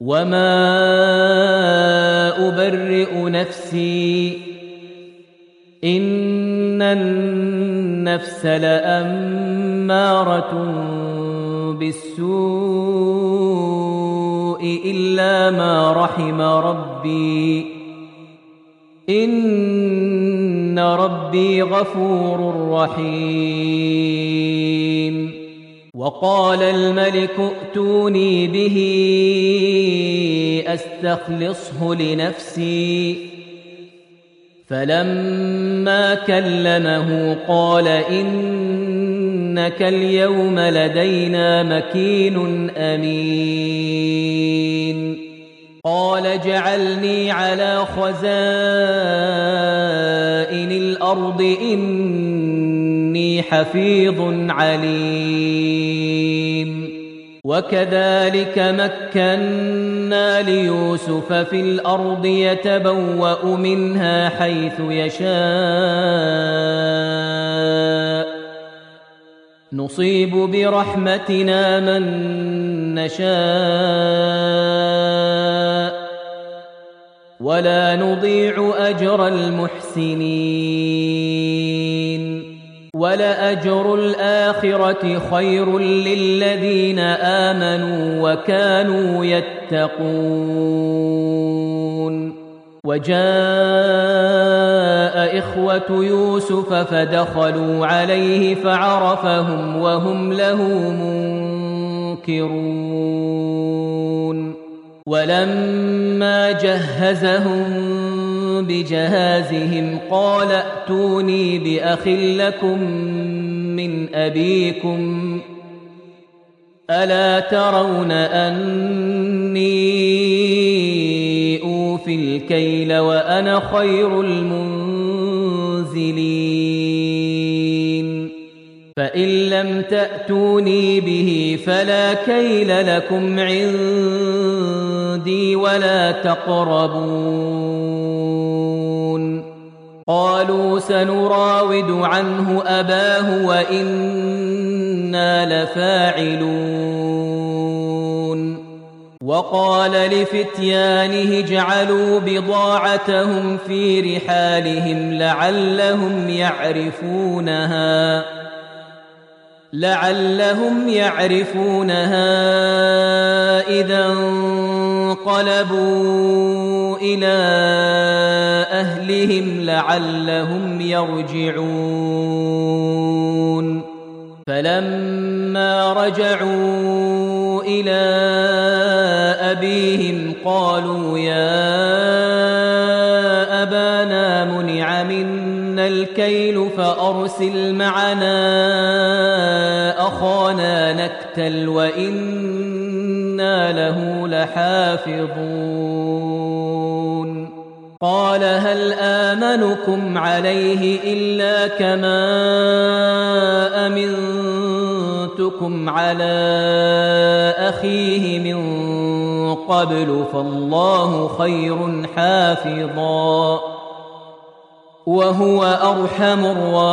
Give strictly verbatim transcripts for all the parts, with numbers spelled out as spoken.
وما أبرئ نفسي إن النفس لأمارة بالسوء إلا ما رحم ربي إن ربي غفور رحيم. وقال الملك ائتوني به أستخلصه لنفسي فلما كلمه قال إنك اليوم لدينا مكين أمين. قال اجعلني على خزائن الأرض إني حفيظ عليم. وكذلك مكنا ليوسف في الأرض يتبوأ منها حيث يشاء نصيب برحمتنا من نشاء ولا نضيع أجر المحسنين. ولأجر الآخرة خير للذين آمنوا وكانوا يتقون. وجاء إخوة يوسف فدخلوا عليه فعرفهم وهم له منكرون. ولما جهزهم بجهازهم قال ائتوني بأخ لكم من أبيكم ألا ترون أني أوفي الكيل وأنا خير المنزلين. فإن لم تأتوني به فلا كيل لكم عندي ولا تقربون. قالوا سنراود عنه أباه وإنا لفاعلون. وقال لفتيانه اجعلوا بضاعتهم في رحالهم لعلهم يعرفونها لعلهم يعرفونها إذا انقلبوا إلى أهلهم لعلهم يرجعون. فلما رجعوا إلى أبيهم قالوا يا أبانا منع منا الكيل فأرسل معنا أخانا نكتل وإنا له لحافظون. قال هل آمنكم عليه إلا كما أمنتكم على أخيه من قبل فالله خير حافظا وهو أرحم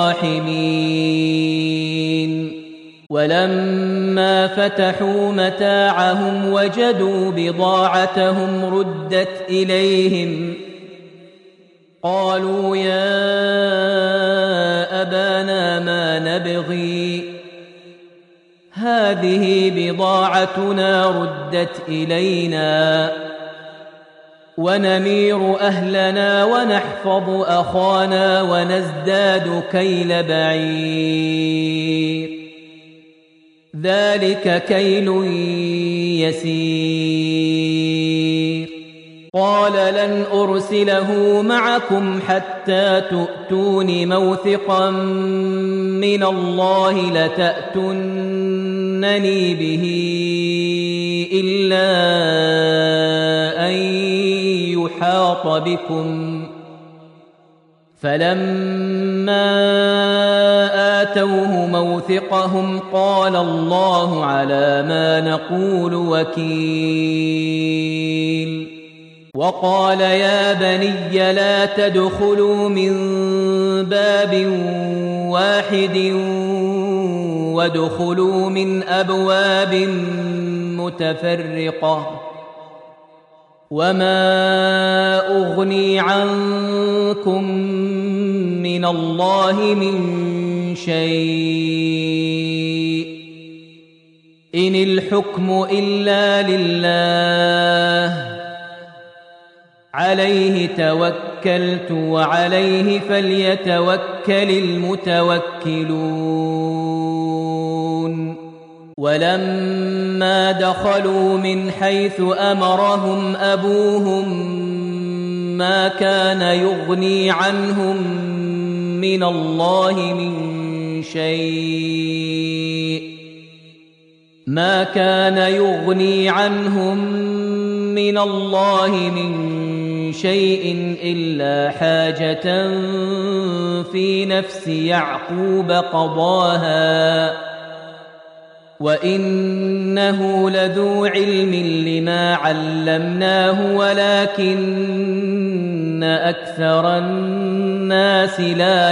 الراحمين. ولما فتحوا متاعهم وجدوا بضاعتهم ردت إليهم قالوا يا أبانا ما نبغي هذه بضاعتنا ردت إلينا ونمير أهلنا ونحفظ أخانا ونزداد كيل بعير ذلك كيل يسير. قال لن أرسله معكم حتى تؤتون موثقا من الله لتأتونني به إلا أن يحاط بكم. فلما آتوه موثقهم قال الله على ما نقول وكيل. وقال يا بني لا تدخلوا من باب واحد وادخلوا من أبواب متفرقة وما أغني عنكم من الله من شيء إن الحكم إلا لله عليه توكلت وعليه فليتوكل المتوكلون ولما دخلوا من حيث أمرهم أبوهم ما كان يغني عنهم من الله من شيء ما كان يغني عنهم من الله من شيء إلا حاجة في نفس يعقوب قضاها وإنه لذو علم لما علمناه ولكن أكثر الناس لا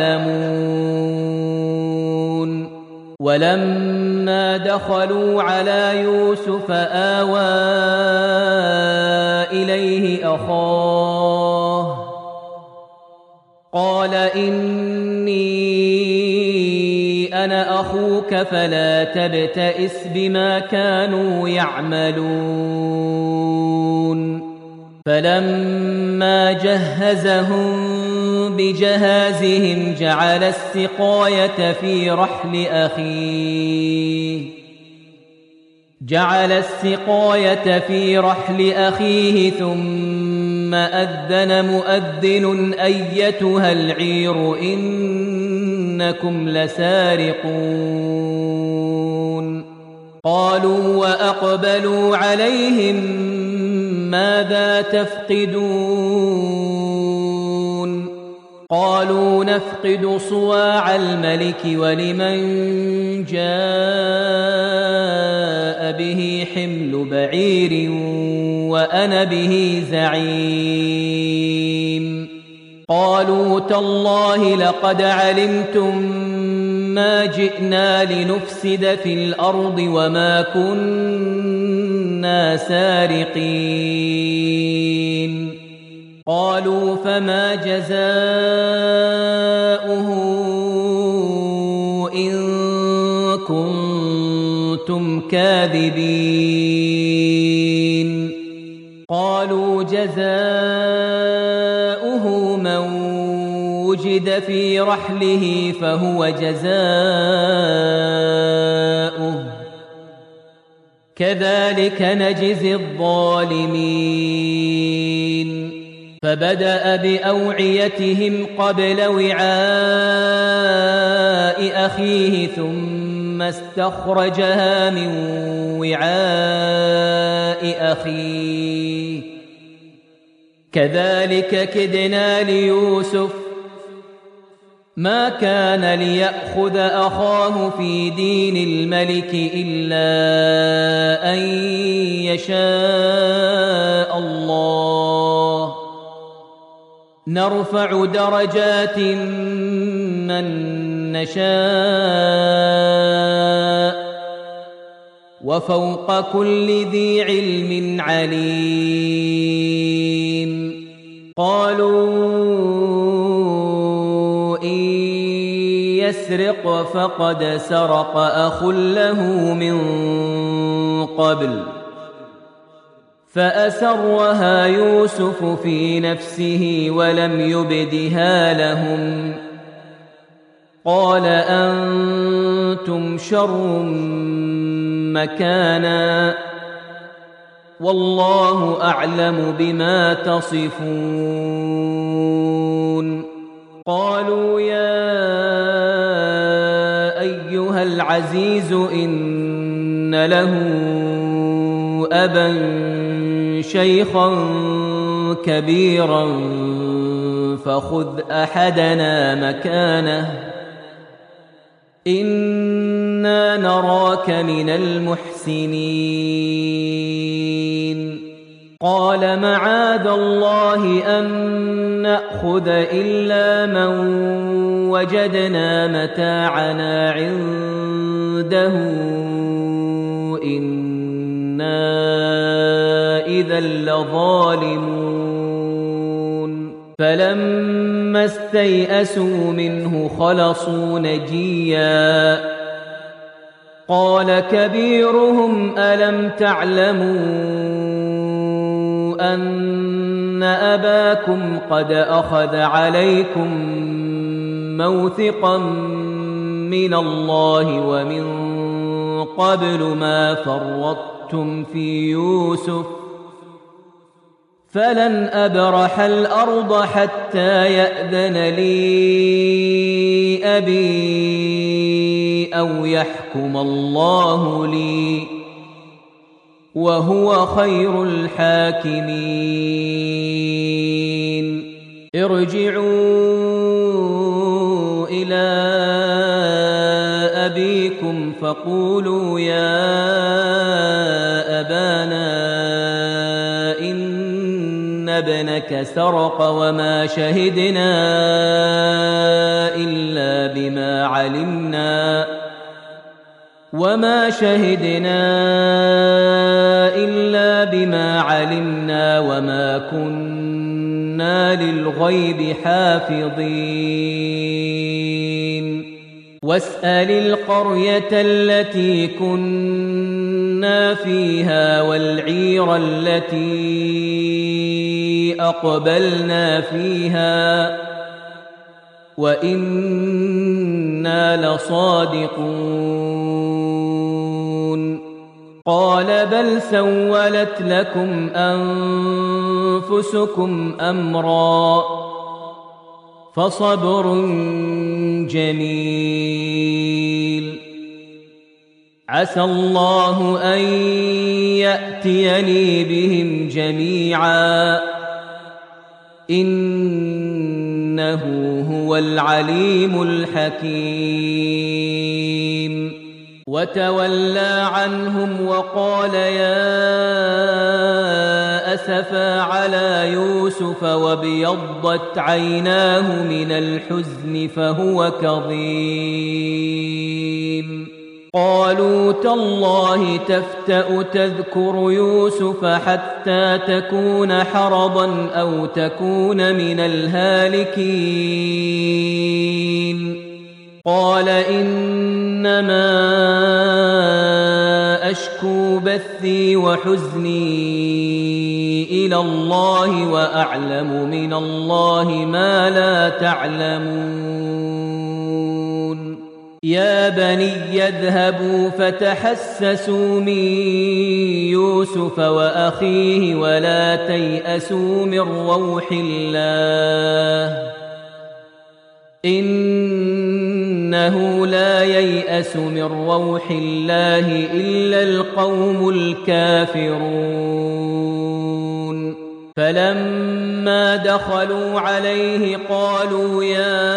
يعلمون ولما دخلوا على يوسف آوى إليه أخاه قال إني أنا أخوك فلا تبتئس بما كانوا يعملون فلما جهزهم بجهازهم جعل السقاية في رحل أخيه جعل السقاية في رحل أخيه ثم أذن مؤذن أيتها العير إنكم لسارقون قالوا وأقبلوا عليهم ماذا تفقدون قالوا نفقد صواع الملك ولمن جاء به حمل بعير وأنا به زعيم قالوا تالله لقد علمتم ما جئنا لنفسد في الأرض وما كنا سارقين قالوا فما جزاؤه إن كنتم كاذبين قالوا جزاؤه من وجد في رحله فهو جزاؤه كذلك نجزي الظالمين فبدأ بأوعيتهم قبل وعاء أخيه ثم استخرجها من وعاء أخيه كذلك كدنا ليوسف ما كان ليأخذ أخاه في دين الملك إلا أن يشاء الله نرفع درجات من نشاء وفوق كل ذي علم عليم قالوا إن يسرق فقد سرق أخ له من قبل فأسرها يوسف في نفسه ولم يبدها لهم قال أنتم شر مكانا والله أعلم بما تصفون قالوا يا أيها العزيز إن له أبا شيخا كبيرا فخذ أحدنا مكانه إنا نراك من المحسنين قال معاذ الله أن نأخذ إلا من وجدنا متاعنا عنده إنا إذا لظالمون فلما استيئسوا منه خلصوا نجيا قال كبيرهم ألم تعلموا أن أباكم قد أخذ عليكم موثقا من الله ومن قبل ما فرطتم في يوسف فلن أبرح الأرض حتى يأذن لي أبي أو يحكم الله لي وهو خير الحاكمين ارجعوا إلى أبيكم فقولوا يا أبانا إن ابنك سرق وما شهدنا إلا بما علمنا وما شهدنا إلا بما علمنا وما كنا للغيب حافظين واسأل القرية التي كنا فيها والعير التي أقبلنا فيها وإنا لصادقون قال بل سولت لكم أنفسكم أمرا فصبر جميل عسى الله أن يأتيني بهم جميعا إنه هو العليم الحكيم وتولى عنهم وقال يا أسفا على يوسف وابيضت عيناه من الحزن فهو كظيم قالوا تالله تفتأ تذكر يوسف حتى تكون حرضا أو تكون من الهالكين قال إنما أشكو بثي وحزني إلى الله وأعلم من الله ما لا تعلمون يا بني اذهبوا فتحسسوا من يوسف وأخيه ولا تيأسوا من روح الله إنه لا ييأس من روح الله إلا القوم الكافرون فلما دخلوا عليه قالوا يا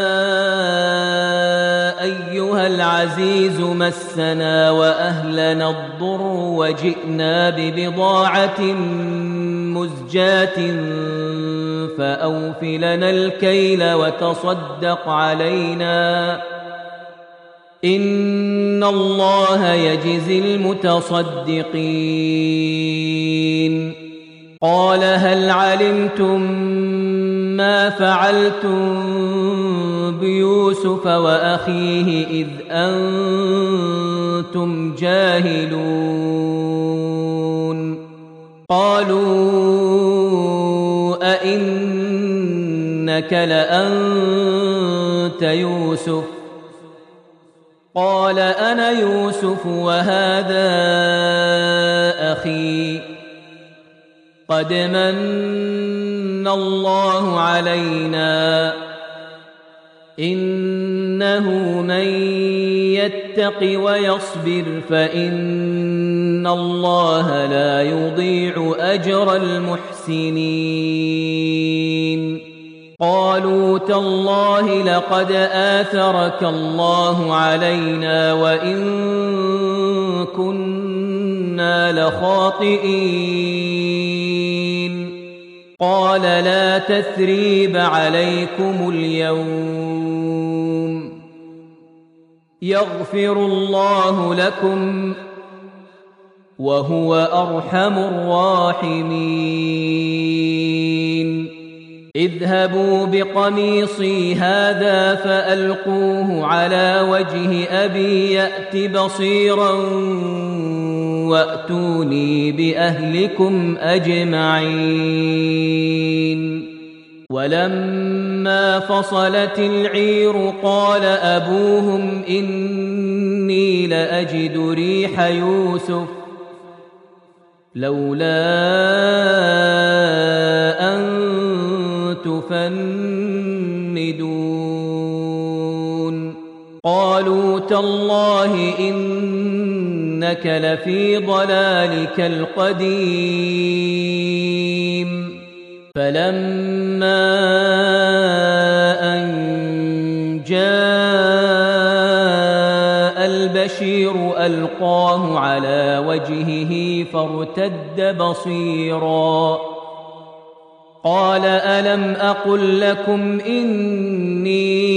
أيها العزيز مسنا وأهلنا الضر وجئنا ببضاعة مزجاة فأوف لنا الكيل وتصدق علينا إن الله يجزي المتصدقين قال هل علمتم ما فعلتم بيوسف وأخيه إذ أنتم جاهلون قالوا أئنك لأنت يوسف قال أنا يوسف وهذا أخي قد من الله علينا إنه من يتق ويصبر فإن الله لا يضيع أجر المحسنين قالوا تالله لقد آثرك الله علينا وإن كنا لخاطئين قال لا تثريب عليكم اليوم يغفر الله لكم وهو أرحم الراحمين اذهبوا بقميصي هذا فألقوه على وجه أبي يأت بصيرا وأتوني بأهلكم أجمعين ولما فصلت العير قال أبوهم إني لأجد ريح يوسف لولا أن تفندون قالوا تالله إنك لفي ضلالك القديم فلما أن جاء البشير ألقاه على وجهه فارتد بصيرا قال ألم أقل لكم إني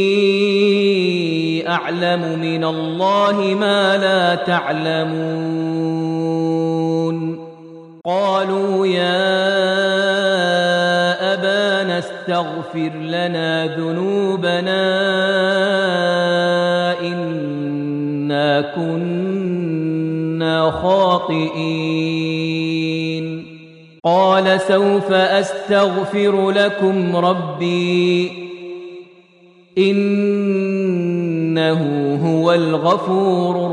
أعلم من الله ما لا تعلمون قالوا يا أبانا استغفر لنا ذنوبنا إنا كنا خاطئين قال سوف أستغفر لكم ربي إنه هو الغفور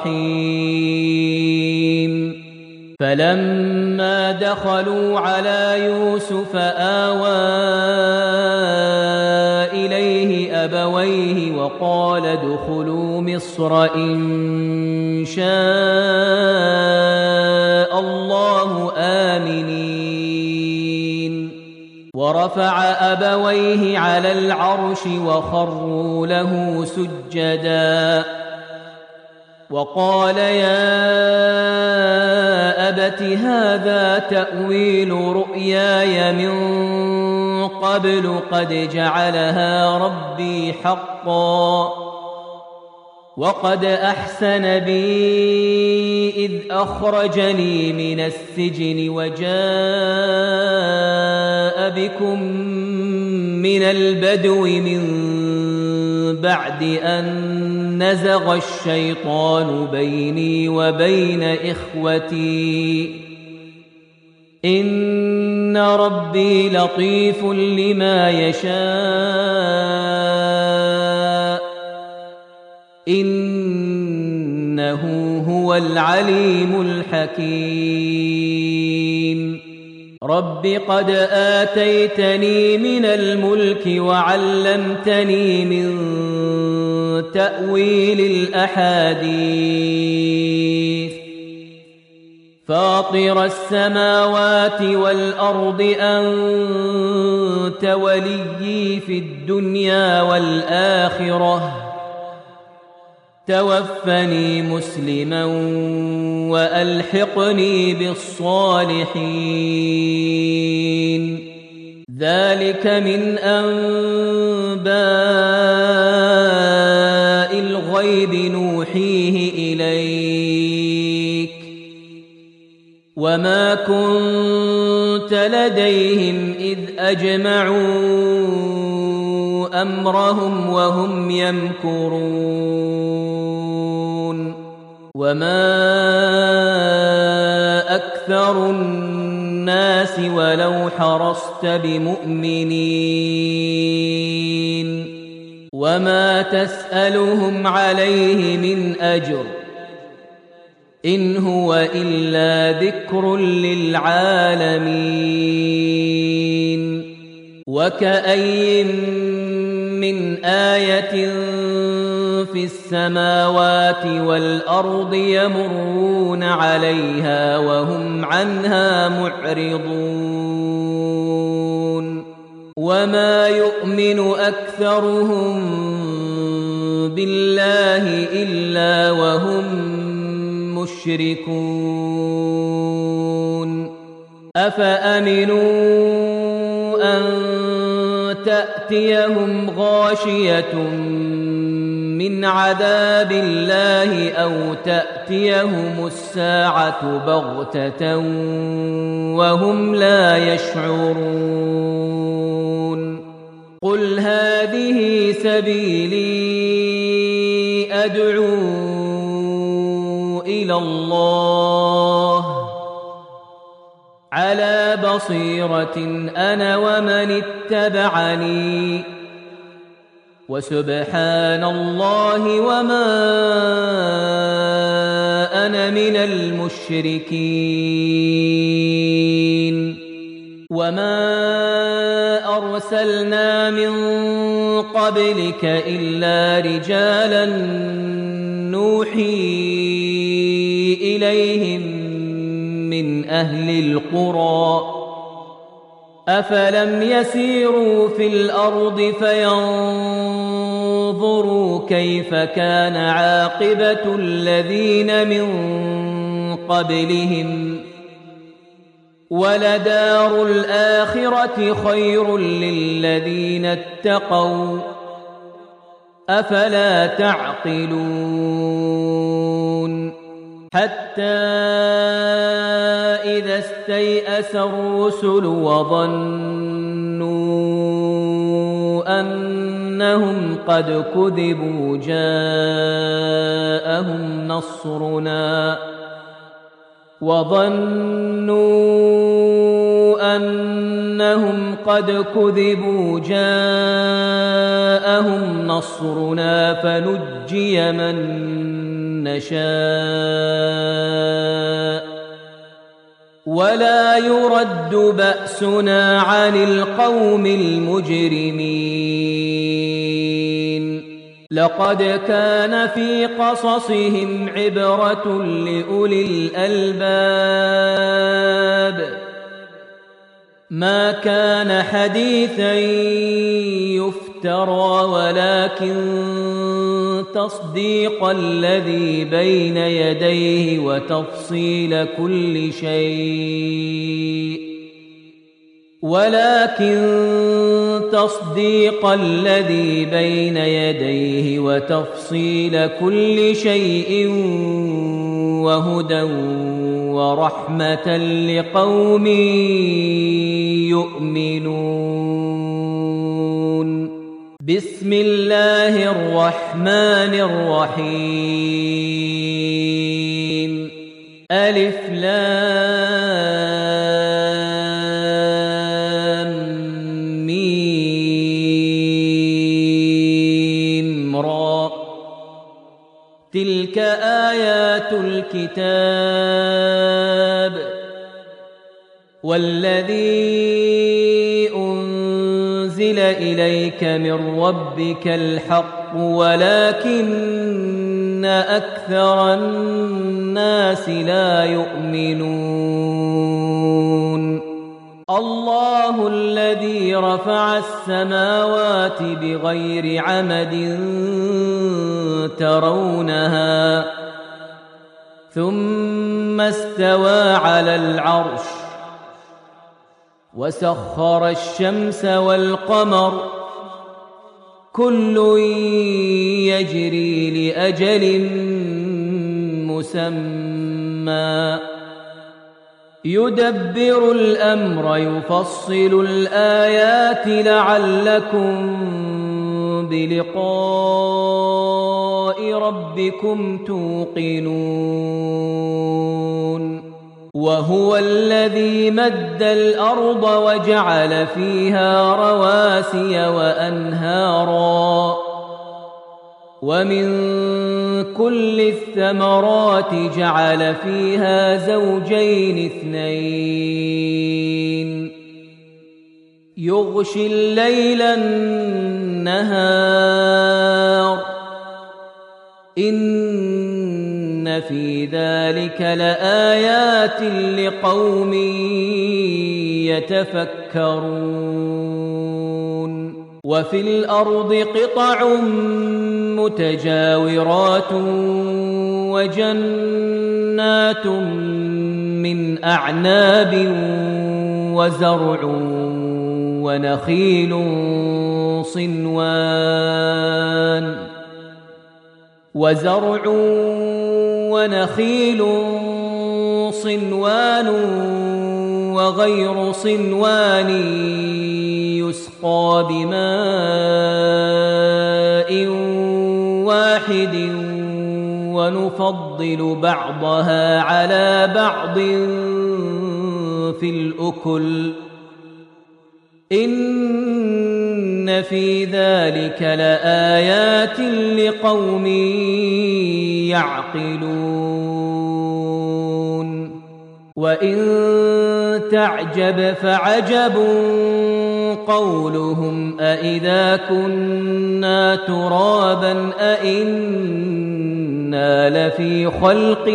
الرحيم فلما دخلوا على يوسف آوى إليه أبويه وقال ادخلوا مصر إن شاء الله آمنين ورفع أبويه على العرش وخروا له سجدا وقال يا أبت هذا تأويل رؤياي من قبل قد جعلها ربي حقا وقد أحسن بي إذ أخرجني من السجن وجاء بكم من البدو من بعد أن نزغ الشيطان بيني وبين إخوتي إن ربي لطيف لما يشاء إنه هو العليم الحكيم رب قد آتيتني من الملك وعلمتني من تأويل الأحاديث فاطر السماوات والأرض أنت وليي في الدنيا والآخرة توفني مسلما وألحقني بالصالحين ذلك من أنباء الغيب نوحيه إليك وما كنت لديهم إذ أجمعوا أمرهم وهم يمكرون وما أكثر الناس ولو حرصت بمؤمنين وما تسألهم عليه من أجر إن هو إلا ذكر للعالمين وكأي من آية في السماوات والأرض يمرون عليها وهم عنها معرضون وما يؤمن أكثرهم بالله إلا وهم مشركون أفأمنوا أن تأتيهم غاشية من من عذاب الله أو تأتيهم الساعة بغتة وهم لا يشعرون قل هذه سبيلي أدعو إلى الله على بصيرة أنا ومن اتبعني وسبحان الله وما أنا من المشركين وما أرسلنا من قبلك إلا رجالا نوحي إليهم من أهل القرى أفلم يسيروا في الأرض فينظروا كيف كان عاقبة الذين من قبلهم ولدار الآخرة خير للذين اتقوا أفلا تعقلون حتى إذا استيأس الرسل وظنوا أنهم قد كذبوا جاءهم نصرنا وظنوا أنهم قد كذبوا جاءهم نصرنا فنجي من نشاء ولا يرد بأسنا عن القوم المجرمين لقد كان في قصصهم عبرة لأولي الألباب ما كان حديثا يفترى ولكن تصديق الذي بين يديه وتفصيل كل شيء ولكن تصديق الذي بين يديه وتفصيل كل شيء وهدى ورحمة لقوم يؤمنون بسم الله الرحمن الرحيم ألف لام ميم را تلك آيات الكتاب والذي أنزل إليك من ربك الحق ولكن أكثر الناس لا يؤمنون الله الذي رفع السماوات بغير عمد ترونها ثم استوى على العرش وسخر الشمس والقمر كل يجري لأجل مسمى يدبر الأمر يفصل الآيات لعلكم بلقاء ربكم توقنون وهو الذي مد الأرض وجعل فيها رواسي وأنهارا ومن كل الثمرات جعل فيها زوجين اثنين يغشي الليل النهار إن في ذلك لآيات لقوم يتفكرون وفي الأرض قطع متجاورات وجنات من أعناب وزرع ونخيل صنوان وزرع ونخيل صنوان وغير صنوان يسقى بماء واحد ونفضل بعضها على بعض في الأكل إن في ذلك لآيات لقوم يعقلون وإن تعجب فعجب قولهم أإذا كنا ترابا أإنا لفي خلق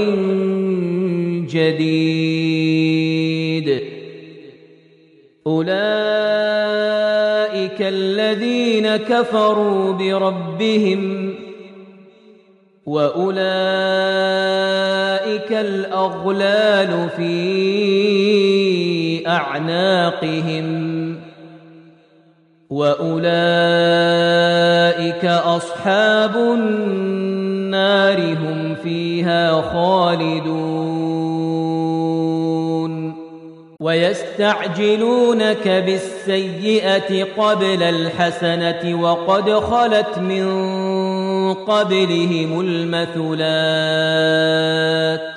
جديد أولئك الذين كفروا بربهم وأولئك الأغلال في أعناقهم وأولئك أصحاب النار هم فيها خالدون ويستعجلونك بالسيئة قبل الحسنة وقد خلت من قبلهم المثلات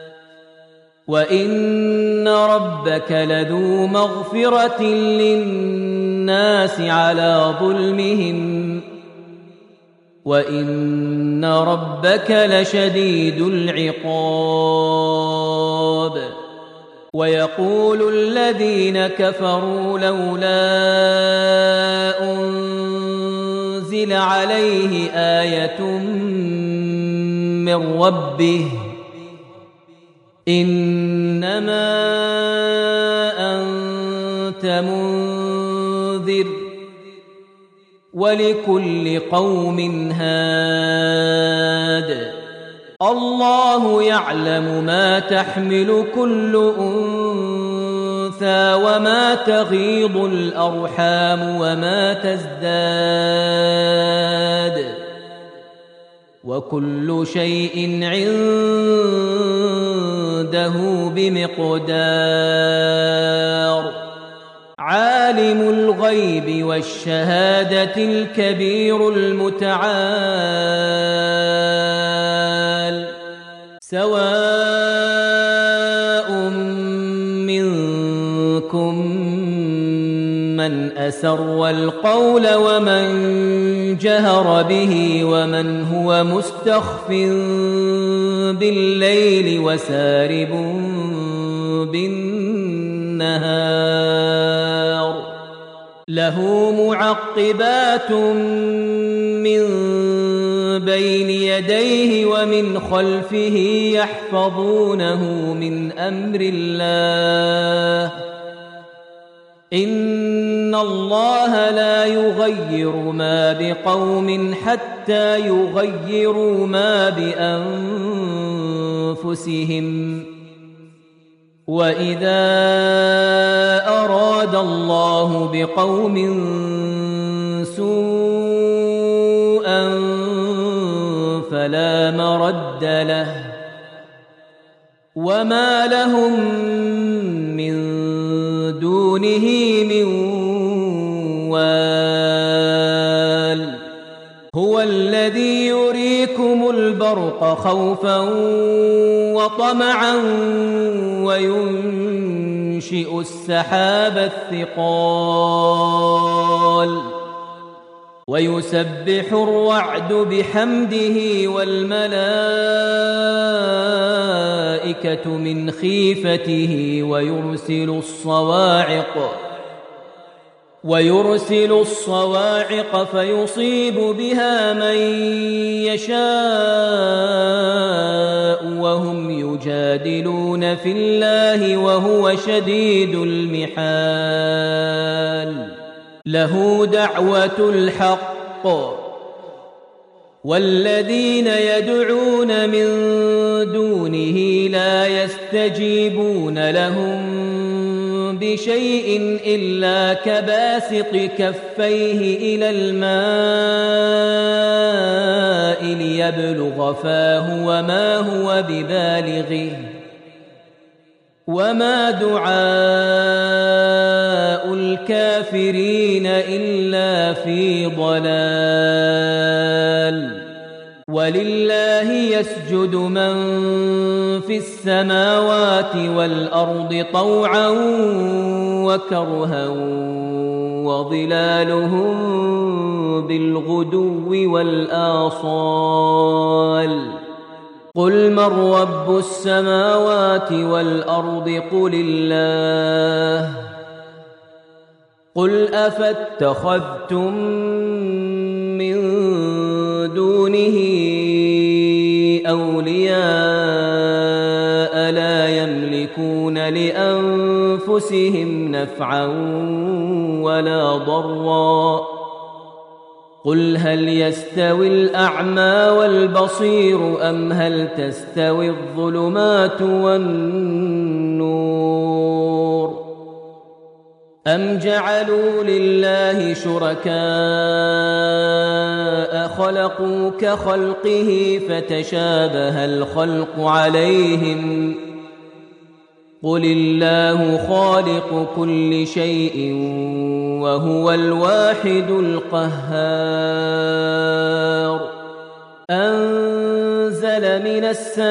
وإن ربك لذو مغفرة للناس على ظلمهم وإن ربك لشديد العقاب ويقول الذين كفروا لولا أنزل عليه آية من ربه إنما أنت منذر ولكل قوم هاد الله يعلم ما تحمل كل أنثى وما تغيض الأرحام وما تزداد وكل شيء عنده بمقدار عالم الغيب والشهادة الكبير المتعال سواء منكم من أسر القول ومن جهر به ومن هو مستخف بالليل وسارب بالنهار له معقبات من بين يديه ومن خلفه يحفظونه من أمر الله إن الله لا يغير ما بقوم حتى يغيروا ما بأنفسهم وإذا أراد الله بقوم سوءا فلا مرد له وما لهم من دونه من وال هو الذي يريكم البرق خوفا وطمعا وينشئ السحاب الثقال ويسبح الرعد بحمده والملائكة من خيفته ويرسل الصواعق ويرسل الصواعق فيصيب بها من يشاء وهم يجادلون في الله وهو شديد المحال له دعوة الحق والذين يدعون من دونه لا يستجيبون لهم كل شيء إلا كباسط كفيه إلى الماء ليبلغ فاه وما هو ببالغه وما دعاء الكافرين إلا في ضلال ولله يسجد من في السماوات والأرض طوعا وكرها وظلالهم بالغدو والآصال قل من رب السماوات والأرض قل الله قل أفاتخذتم من دونه أولياء لا يملكون لأنفسهم نفعا ولا ضرا قل هل يستوي الأعمى والبصير أم هل تستوي الظلمات والنور أم جعلوا لله شركاء خلقوا كخلقه فتشابه الخلق عليهم قل الله خالق كل شيء وهو الواحد القهار أنزل من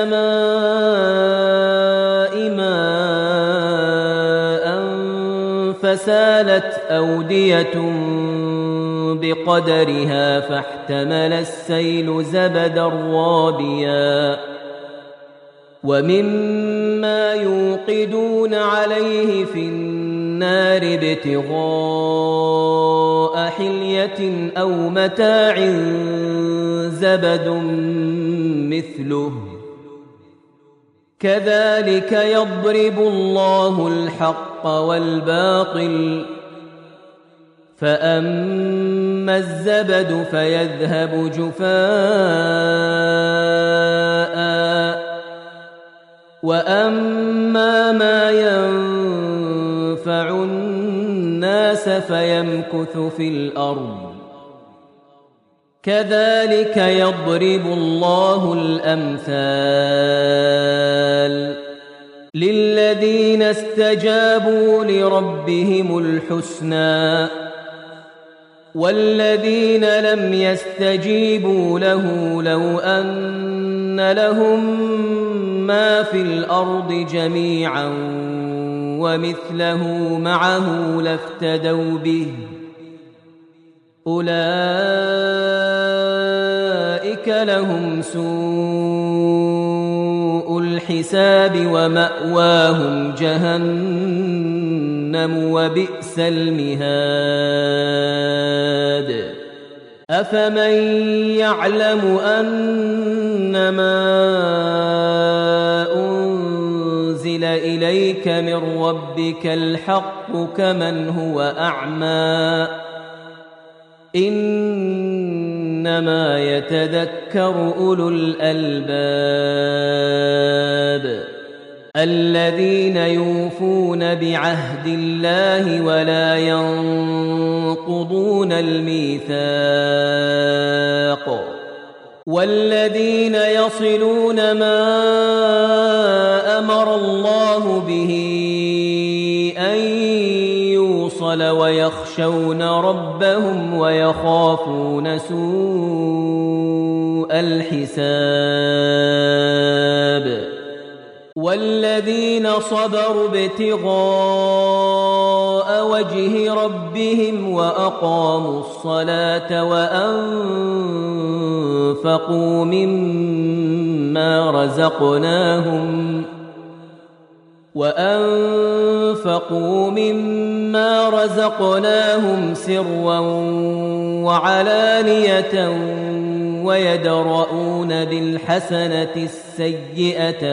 السماء ماء فسالت أودية بقدرها فاحتمل السيل زبدا رابيا ومما يوقدون عليه في النار ابتغاء حلية أو متاع زبد مثله كذلك يضرب الله الحق والباطل فأما الزبد فيذهب جفاء وأما ما ينفع الناس فيمكث في الأرض كذلك يضرب الله الأمثال للذين استجابوا لربهم الحسنى والذين لم يستجيبوا له لو أن لهم ما في الأرض جميعا ومثله معه لافتدوا به أولئك لهم سوء الحساب ومأواهم جهنم وبئس المهاد أفمن يعلم أنما أنزل إليك من ربك الحق كمن هو أعمى إنما يتذكر أولو الألباب الذين يوفون بعهد الله ولا ينقضون الميثاق والذين يصلون ما أمر الله به أن يوصل ويخشون ربهم ويخافون سوء الحساب والذين صبروا ابتغاء وجه ربهم وأقاموا الصلاة وأنفقوا مما رزقناهم وأنفقوا مما رزقناهم سرا وعلانية ويدرؤون بالحسنة السيئة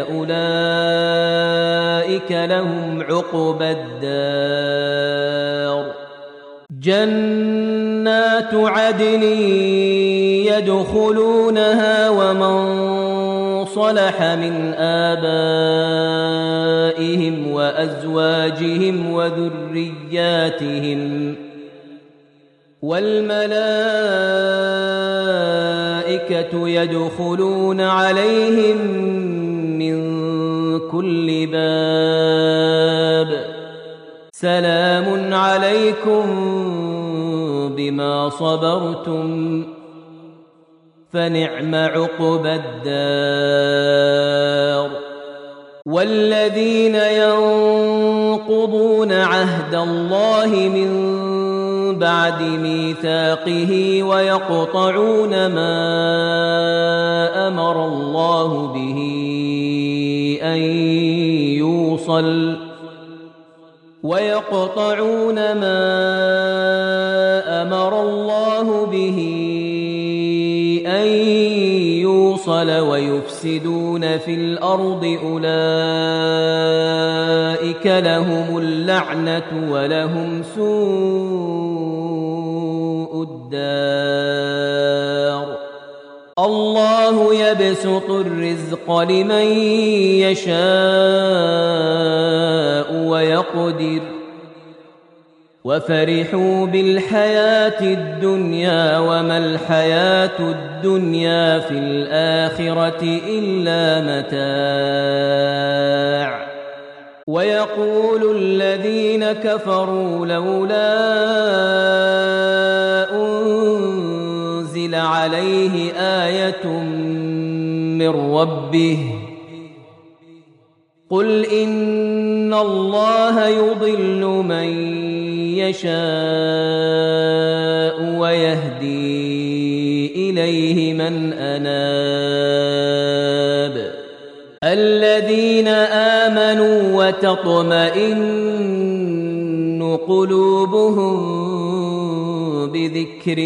أولئك لهم عقبى الدار جنات عدن يدخلونها ومن صلح من آبائهم وأزواجهم وذرياتهم والملائكة يدخلون عليهم من كل باب سلام عليكم بما صبرتم فنعم عقبى الدار. والذين ينقضون عهد الله من بعد ميثاقه ويقطعون ما أمر الله به أن يوصل ويقطعون ما أمر الله به أن يوصل ويفسدون في الأرض أولئك لهم اللعنة ولهم سوء الدار. الله يبسط الرزق لمن يشاء ويقدر وفرحوا بالحياة الدنيا وما الحياة الدنيا في الآخرة إلا متاع. ويقول الذين كفروا لولا أنزل عليه آية من ربه قل إن الله يضل من يشاء ويهدي إليه من أناب. الذين آمنوا وتطمئن قلوبهم بذكر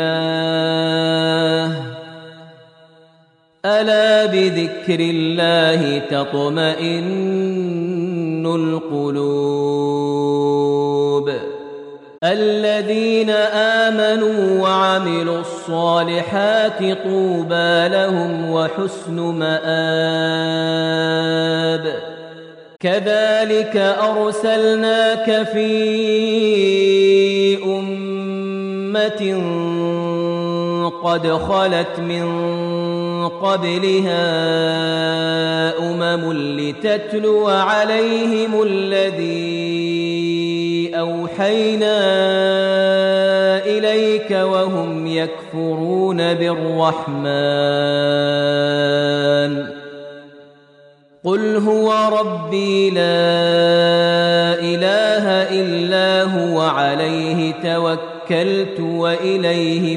الله ألا بذكر الله تطمئن القلوب. الذين آمنوا وعملوا الصالحات طوبى لهم وحسن مآب. كذلك أرسلناك في أمة قد خلت من قبلها أمم لتتلو عليهم الذي أوحينا إليك وهم يكفرون بالرحمن قل هو ربي لا إله إلا هو عليه توكلت وإليه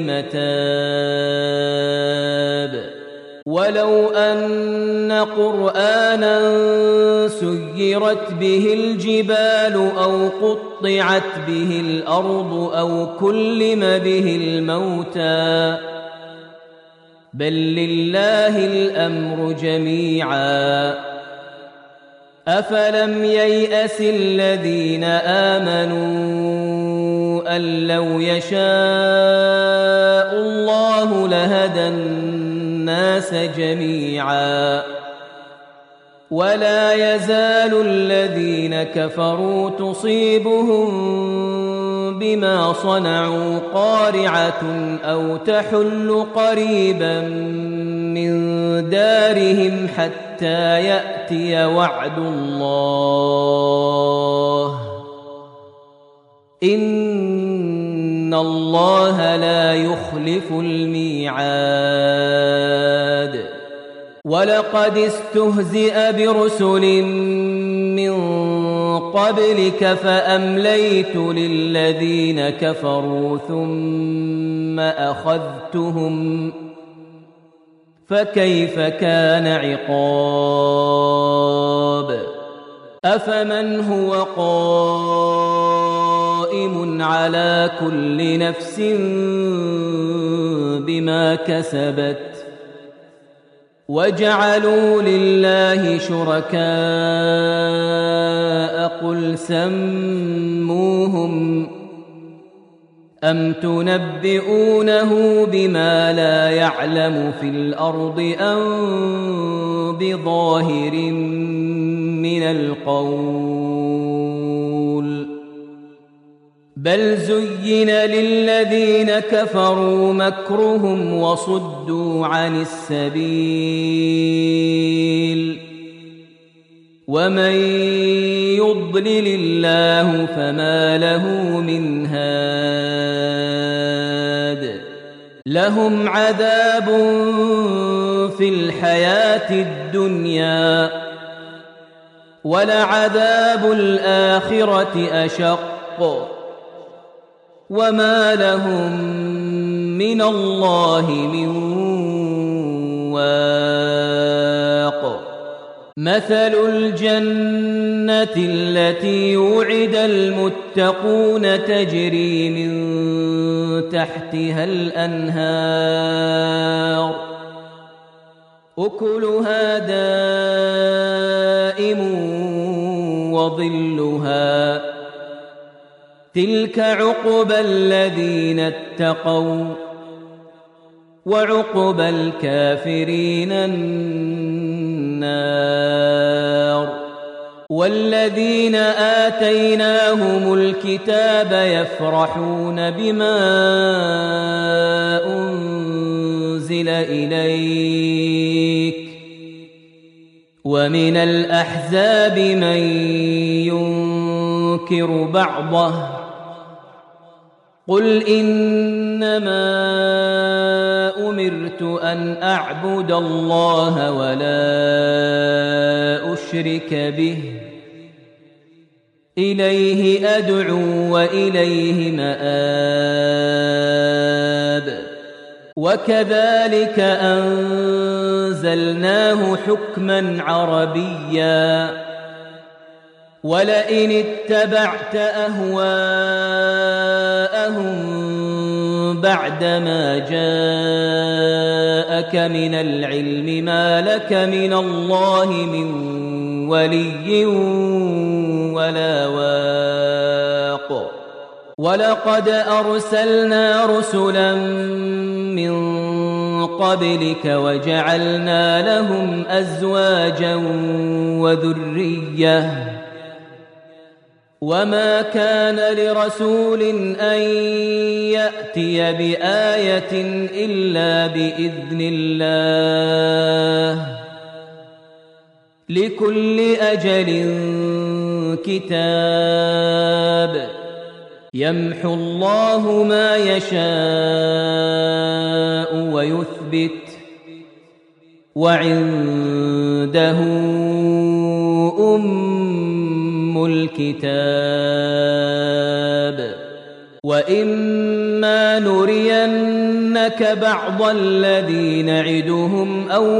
متاب. ولو أن قرآنا سيرت به الجبال أو قطعت به الأرض أو كلم به الموتى بل لله الأمر جميعا أفلم ييأس الذين آمنوا أن لو يشاء الله لهدى الناس جميعا ولا يزال الذين كفروا تصيبهم بما صنعوا قارعة أو تحل قريبا من دارهم حتى يأتي وعد الله إن الله لا يخلف الميعاد. ولقد استهزئ برسل من قبلك فأمليت للذين كفروا ثم أخذتهم فكيف كان عقاب. أفمن هو قائم على كل نفس بما كسبت وجعلوا لله شركاء قل سموهم أم تنبئونه بما لا يعلم في الأرض أم بظاهر من القول بل زين للذين كفروا مكرهم وصدوا عن السبيل ومن يضلل الله فما له من هاد لهم عذاب في الحياة الدنيا ولعذاب الآخرة أشق وما لهم من الله من واق مثل الجنة التي وعد المتقون تجري من تحتها الأنهار أكلها دائم وظلها تلك عقبى الذين اتقوا وعقبى الكافرين النار والذين آتيناهم الكتاب يفرحون بما أنزل إليك ومن الأحزاب من ينكر بعضه قل إنما أمرت أن أعبد الله ولا أشرك به إليه أدعو وإليه مآب وكذلك أنزلناه حكما عربيا ولئن اتبعت أهواءهم بعدما جاءك من العلم ما لك من الله من ولي ولا واق ولقد أرسلنا رسلا من قبلك وجعلنا لهم أزواجا وذرية وما كان لرسول أن يأتي بآية إلا بإذن الله لكل أجل كتاب يمحو الله ما يشاء ويثبت وعنده أم الكتاب وإما نرينك بعض الذي نعدهم أو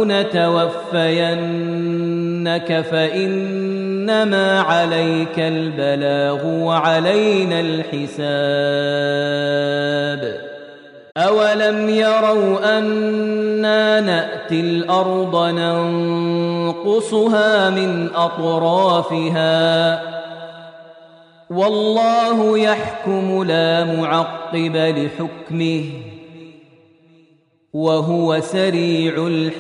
نتوفينك فإنما عليك البلاغ وعلينا الحساب أولم يروا أنا نأتي الأرض ننقصها من أطرافها والله يحكم لا معقب لحكمه وهو سريع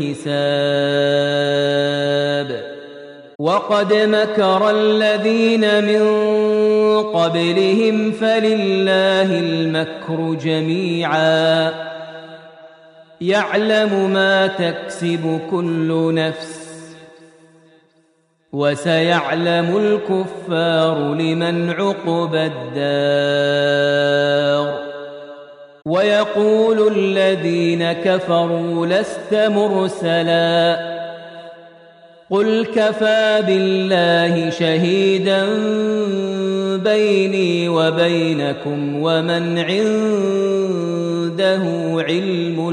الحساب وقد مكر الذين من قبلهم فلله المكر جميعا يعلم ما تكسب كل نفس وسيعلم الكفار لمن عقبى الدار ويقول الذين كفروا لست مرسلا قل كفى بالله شهيدا بيني وبينكم ومن عنده علم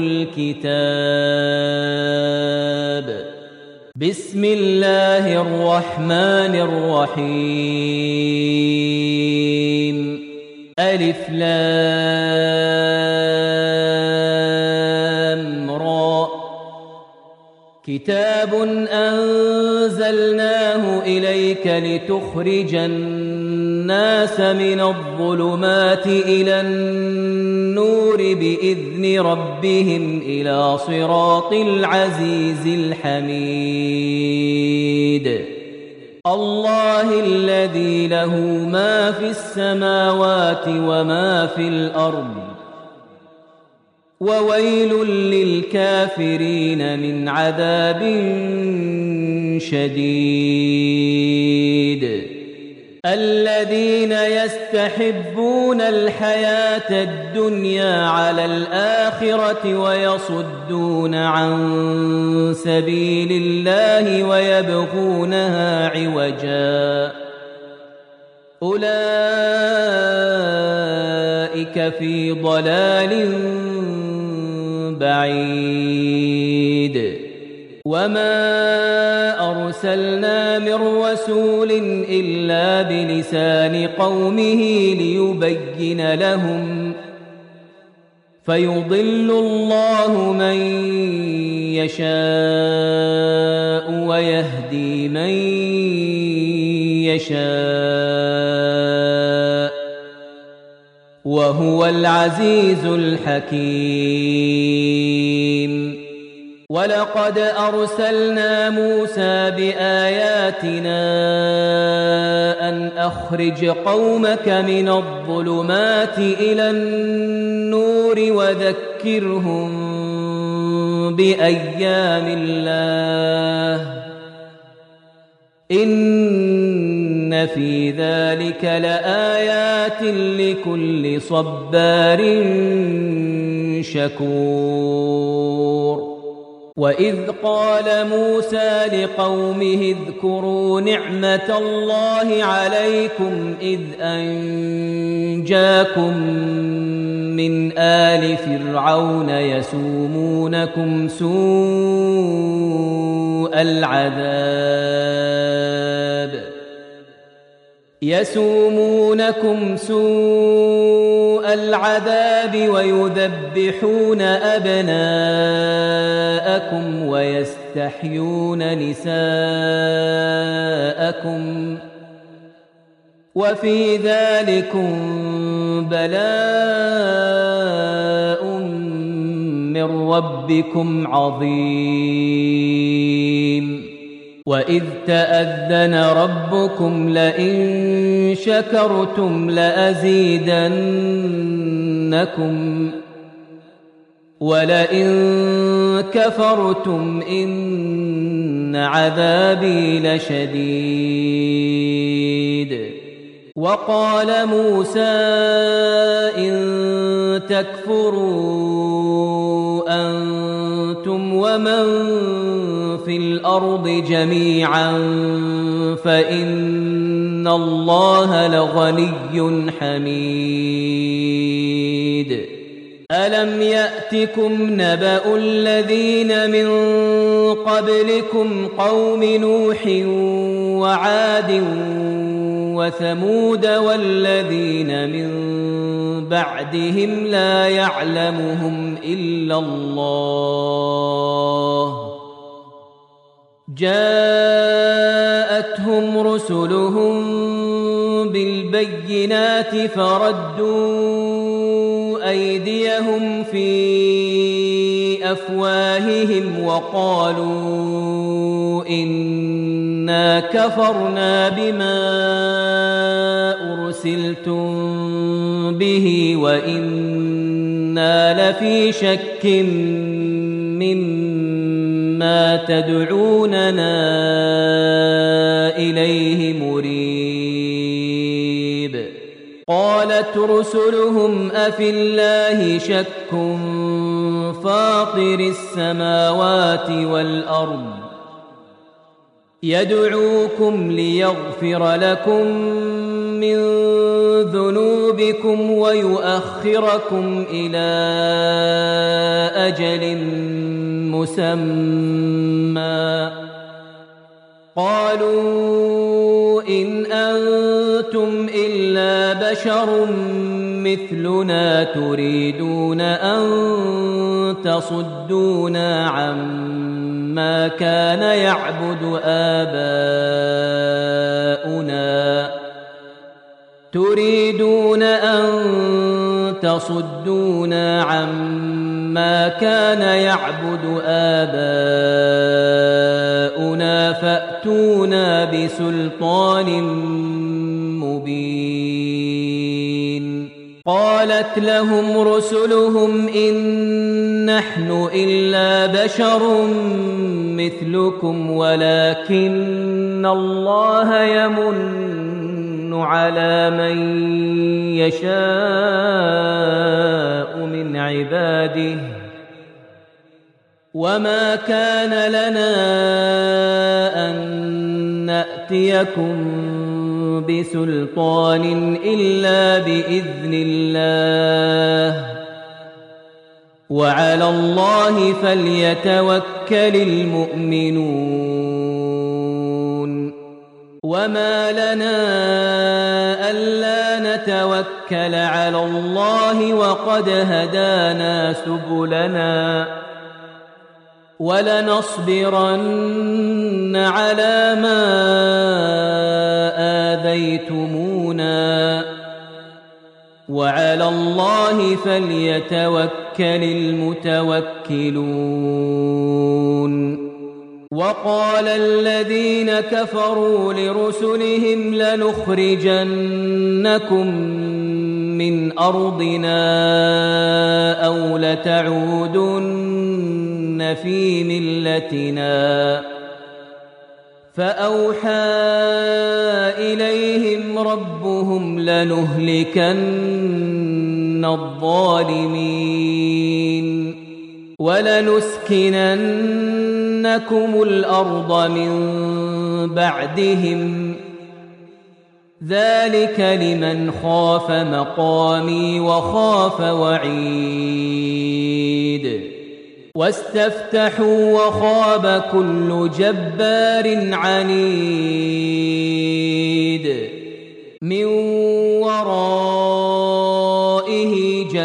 الكتاب بسم الله الرحمن الرحيم ألف لام را كتاب أنزلناه إليك لتخرج الناس الناس من الظلمات إلى النور بإذن ربهم إلى صراط العزيز الحميد الله الذي له ما في السماوات وما في الأرض وويل للكافرين من عذاب شديد الذين يستحبون الحياة الدنيا على الآخرة ويصدون عن سبيل الله ويبغونها عوجا أولئك في ضلال بعيد وما أرسلنا من رسول إلا بلسان قومه ليبين لهم فيضل الله من يشاء ويهدي من يشاء وهو العزيز الحكيم ولقد أرسلنا موسى بآياتنا أن أخرج قومك من الظلمات إلى النور وذكرهم بأيام الله إن في ذلك لآيات لكل صبار شكور وإذ قال موسى لقومه اذكروا نعمة الله عليكم إذ أنجاكم من آل فرعون يسومونكم سوء العذاب يسومونكم سوء العذاب ويذبحون أبناءكم ويستحيون نساءكم وفي ذلكم بلاء من ربكم عظيم وإذ تأذن ربكم لئن شكرتم لأزيدنكم ولئن كفرتم إن عذابي لشديد وقال موسى إن تكفروا أنتم ومن في الأرض جميعا فإن الله لغني حميد ألم يأتكم نبأ الذين من قبلكم قوم نوح وعاد وثمود والذين من بعدهم لا يعلمهم إلا الله جاءتهم رسلهم بالبينات فردوا أيديهم في أفواههم وقالوا إنا كفرنا بما أرسلتم به وإنا لفي شك مما تدعوننا إليه مريب قالت رسلهم أفي الله شك فاطر السماوات والأرض يدعوكم ليغفر لكم من ذنوبكم ويؤخركم إلى أجل مسمى قالوا إن أنتم إلا بشر مثلنا تريدون أن تصدونا عما كان يعبد آباؤنا تريدون أن تصدونا عما كان يعبد آباؤنا فأتونا بسلطان مبين. قالت لهم رسلهم إن نحن إلا بشر مثلكم ولكن الله يمن على من يشاء من عباده وما كان لنا أن نأتيكم بسلطان إلا بإذن الله وعلى الله فليتوكل المؤمنون. وما لنا ألا نتوكل على الله وقد هدانا سبلنا ولنصبرن على ما آذيتمونا وعلى الله فليتوكل المتوكلون. وقال الذين كفروا لرسلهم لنخرجنكم من أرضنا أو لتعودن في ملتنا فأوحى إليهم ربهم لنهلكن الظالمين ولنسكننكم الأرض من بعدهم ذلك لمن خاف مقامي وخاف وعيد. واستفتحوا وخاب كل جبار عنيد من ورائه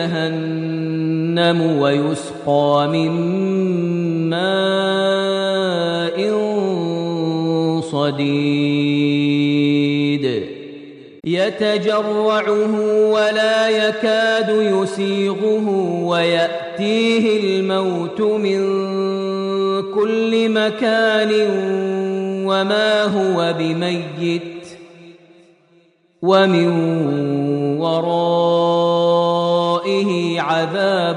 جهنم ويسقى من ماء صديد يتجرعه ولا يكاد يسيغه ويأتيه الموت من كل مكان وما هو بميت ومن ورائه عذاب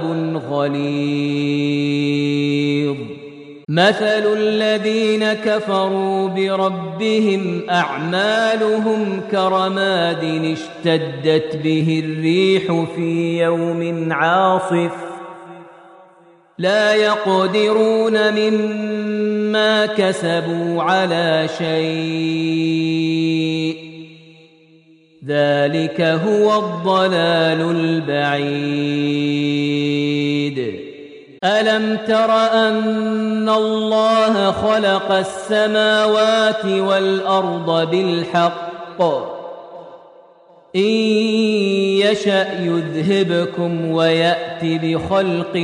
غليظ. مثل الذين كفروا بربهم أعمالهم كرماد اشتدت به الريح في يوم عاصف لا يقدرون مما كسبوا على شيء ذلك هو الضلال البعيد. ألم تر أن الله خلق السماوات والأرض بالحق إن يشأ يذهبكم ويأت بخلق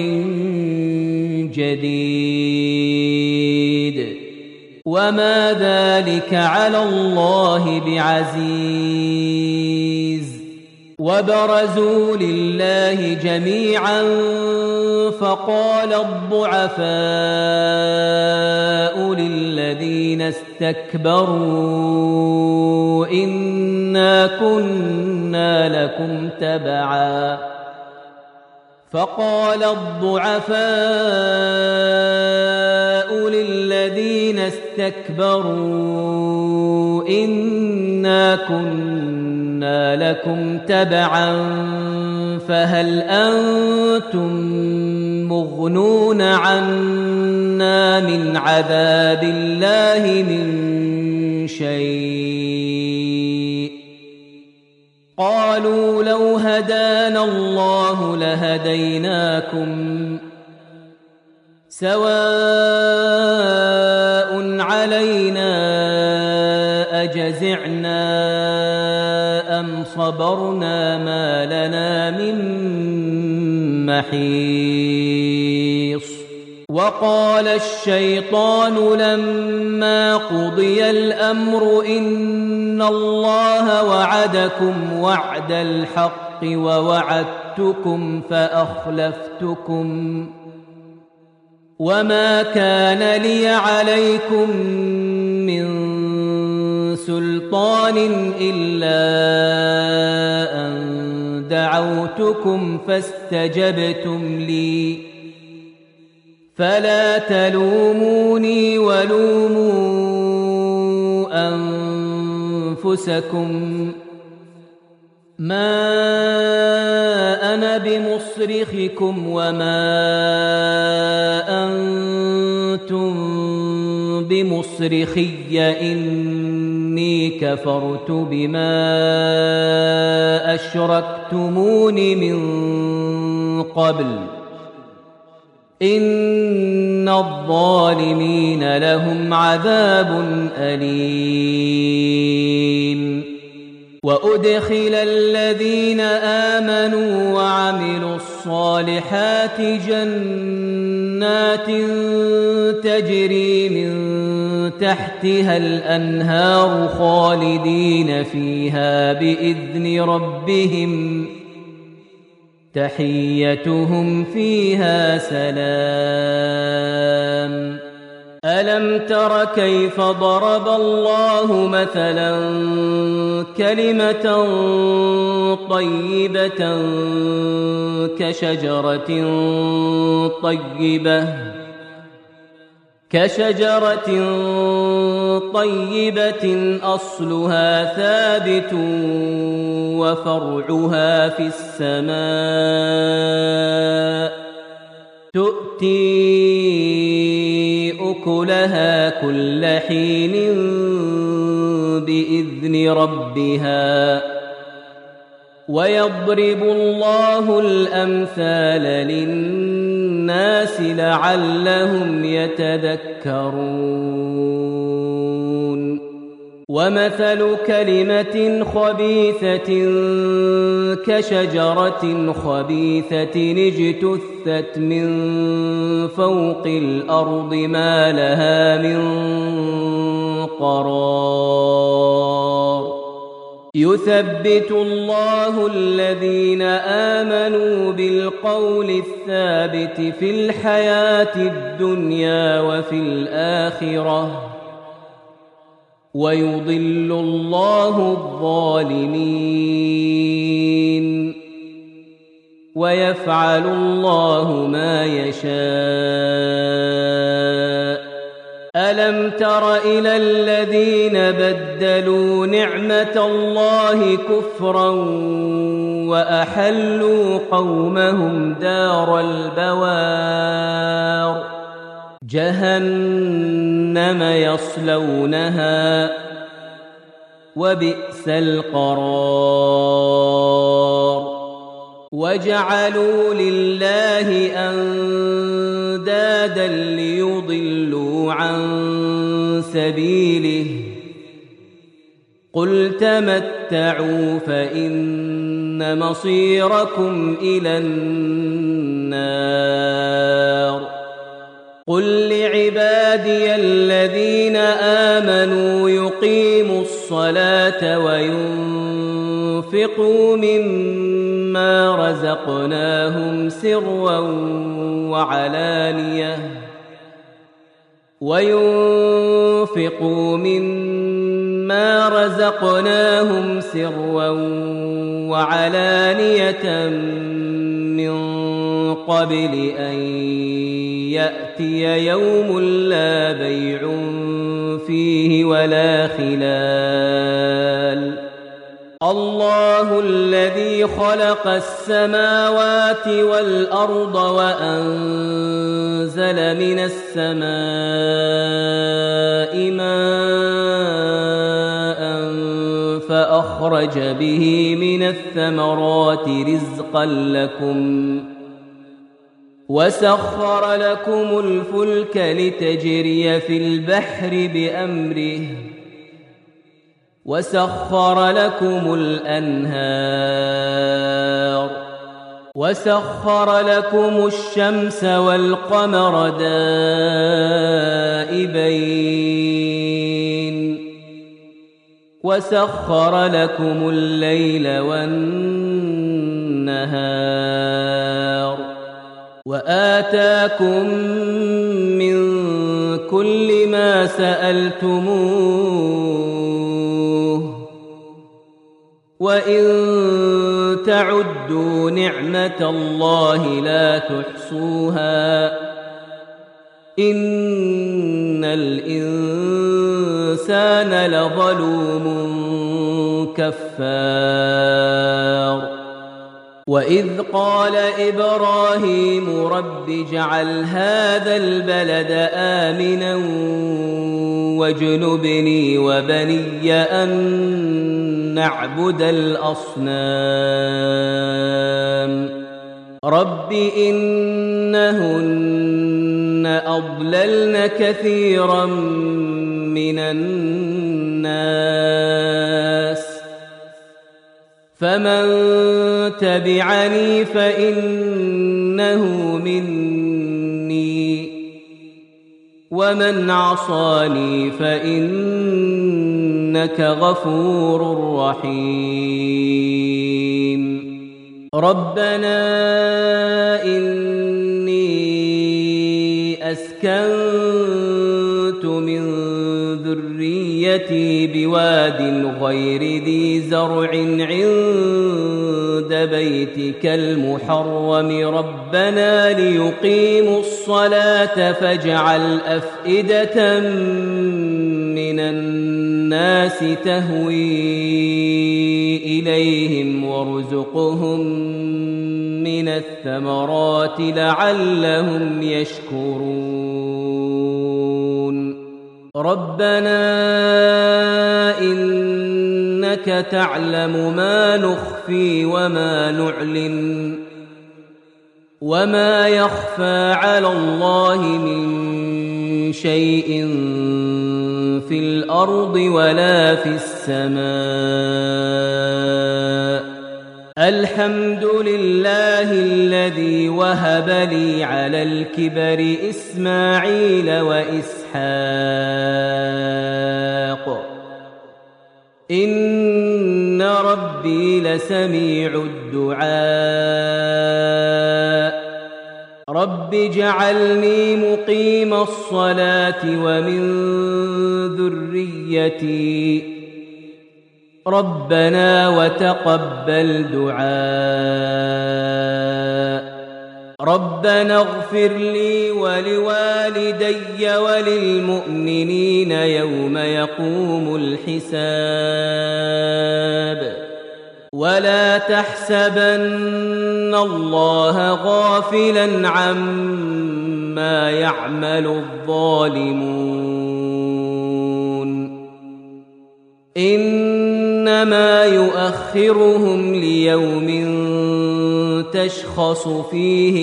جديد وما ذلك على الله بعزيز. وبرزوا لله جميعا فقال الضعفاء للذين استكبروا إنا كنا لكم تبعا فقال الضعفاء للذين استكبروا إنا كنا لكم تبعا فهل أنتم مغنون عنا من عذاب الله من شيء قالوا لو هدانا الله لهديناكم سواء علينا أجزعنا أم صبرنا ما لنا من محيص. وقال الشيطان لما قضي الأمر إن الله وعدكم وعد الحق ووعدتكم فأخلفتكم وما كان لي عليكم من سلطان إلا أن دعوتكم فاستجبتم لي فلا تلوموني ولوموا أنفسكم ما أنا بمصرخكم وما أنتم بمصرخي إني كفرت بما أشركتمون من قبل إن الظالمين لهم عذاب أليم وأدخل الذين آمنوا وعملوا الصالحات جنات تجري من تحتها الأنهار خالدين فيها بإذن ربهم تحيتهم فيها سلام ألم تر كيف ضرب الله مثلا كلمة طيبة كشجرة طيبة كشجرة طيبة أصلها ثابت وفرعها في السماء تؤتي أكلها كل حين بإذن ربها ويضرب الله الأمثال للناس لعلهم يتذكرون ومثل كلمة خبيثة كشجرة خبيثة اجتثت من فوق الأرض ما لها من قرار يثبت الله الذين آمنوا بالقول الثابت في الحياة الدنيا وفي الآخرة ويضل الله الظالمين ويفعل الله ما يشاء ألم تر إلى الذين بدلوا نعمة الله كفرا وأحلوا قومهم دار البوار جهنم يصلونها وبئس القرار وجعلوا لله أندادا ليضلوا عن سبيله قل تمتعوا فإن مصيركم إلى النار قل لعبادي الذين آمنوا يقيموا الصلاة وينفقوا مما رزقناهم سرا وعلانية وينفقوا مما رزقناهم سرا وعلانية من قبل أن يأتي يوم لا بيع فيه ولا خلال الله الذي خلق السماوات والأرض وأنزل من السماء ماء فأخرج به من الثمرات رزقا لكم وسخر لكم الفلك لتجري في البحر بأمره وسخر لكم الأنهار وسخر لكم الشمس والقمر دائبين وسخر لكم الليل والنهار وآتاكم من كل ما سألتموه وإن تعدوا نعمة الله لا تحصوها إن الإنسان لظلوم كفار وإذ قال إبراهيم رب اجعل هذا البلد آمنا واجنبني وبني أن نعبد الأصنام رب إنهن أضللن كثيرا من الناس فمن تبعني فإنه مني ومن عصاني فإنك غفور رحيم ربنا إني أسكنت من ذريتي بواد غير ذي زرع عند بيتك المحرم ربنا ليقيموا الصلاة فاجعل أفئدة من الناس تهوي إليهم وارزقهم من الثمرات لعلهم يشكرون ربنا إنك تعلم ما نخفي وما نعلن وما يخفى على الله من شيء في الأرض ولا في السماء الحمد لله الذي وهب لي على الكبر إسماعيل وإسحاق إن ربي لسميع الدعاء رب اجعلني مقيم الصلاة ومن ذريتي ربنا وتقبل دعاء ربنا اغفر لي ولوالدي وللمؤمنين يوم يقوم الحساب ولا تحسبن الله غافلا عما يعمل الظالمون إنما يؤخرهم ليوم تشخص فيه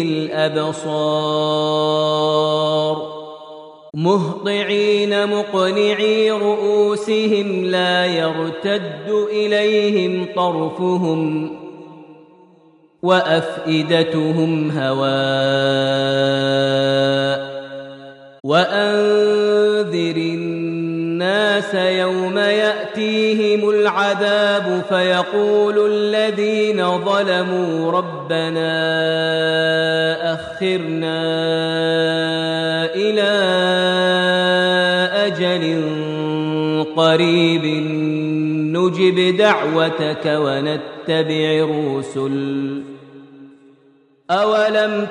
الأبصار مهطعين مقنعي رؤوسهم لا يرتد إليهم طرفهم وأفئدتهم هواء وأنذر الناس يوم يأتيهم العذاب فيقول الذين ظلموا ربنا أخرنا إلى أجل قريب نجب دعوتك ونتبع الرسل أولم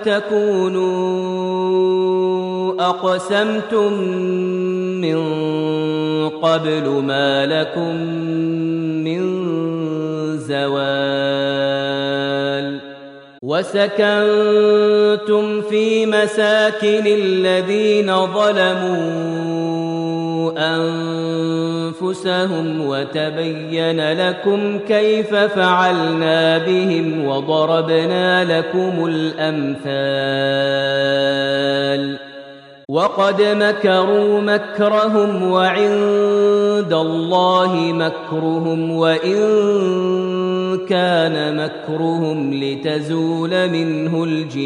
تكونوا أقسمتم من قبل ما لكم من زوال وسكنتم في مساكن الذين ظلموا أنفسهم وتبين لكم كيف فعلنا بهم وضربنا لكم الأمثال وقد مكروا مكرهم وعند الله مكرهم وإن كان مكرهم لتزول منه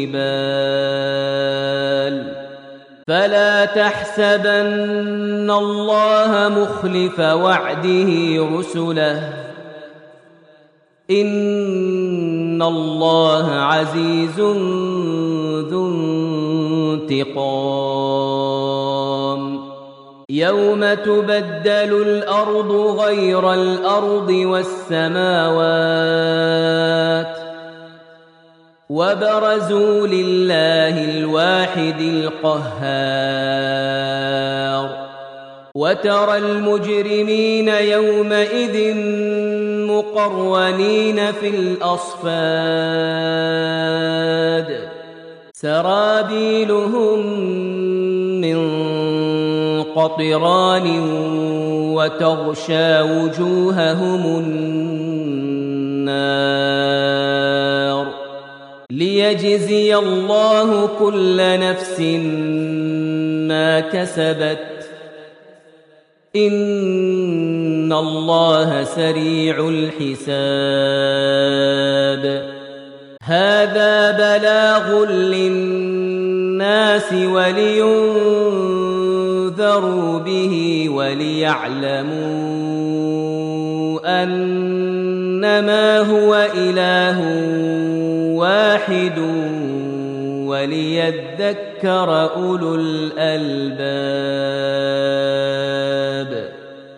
الجبال فلا تحسبن الله مخلف وعده رسله إن الله عزيز ذو انتقام يوم تبدل الأرض غير الأرض والسماوات وبرزوا لله الواحد القهار وترى المجرمين يومئذ مقرنين في الأصفاد سرابيلهم من قطران وتغشى وجوههم النار ليجزي الله كل نفس ما كسبت إن الله سريع الحساب هذا بلاغ للناس ولينذروا به وليعلموا أنما هو إله واحد وليذكر أولو الألباب.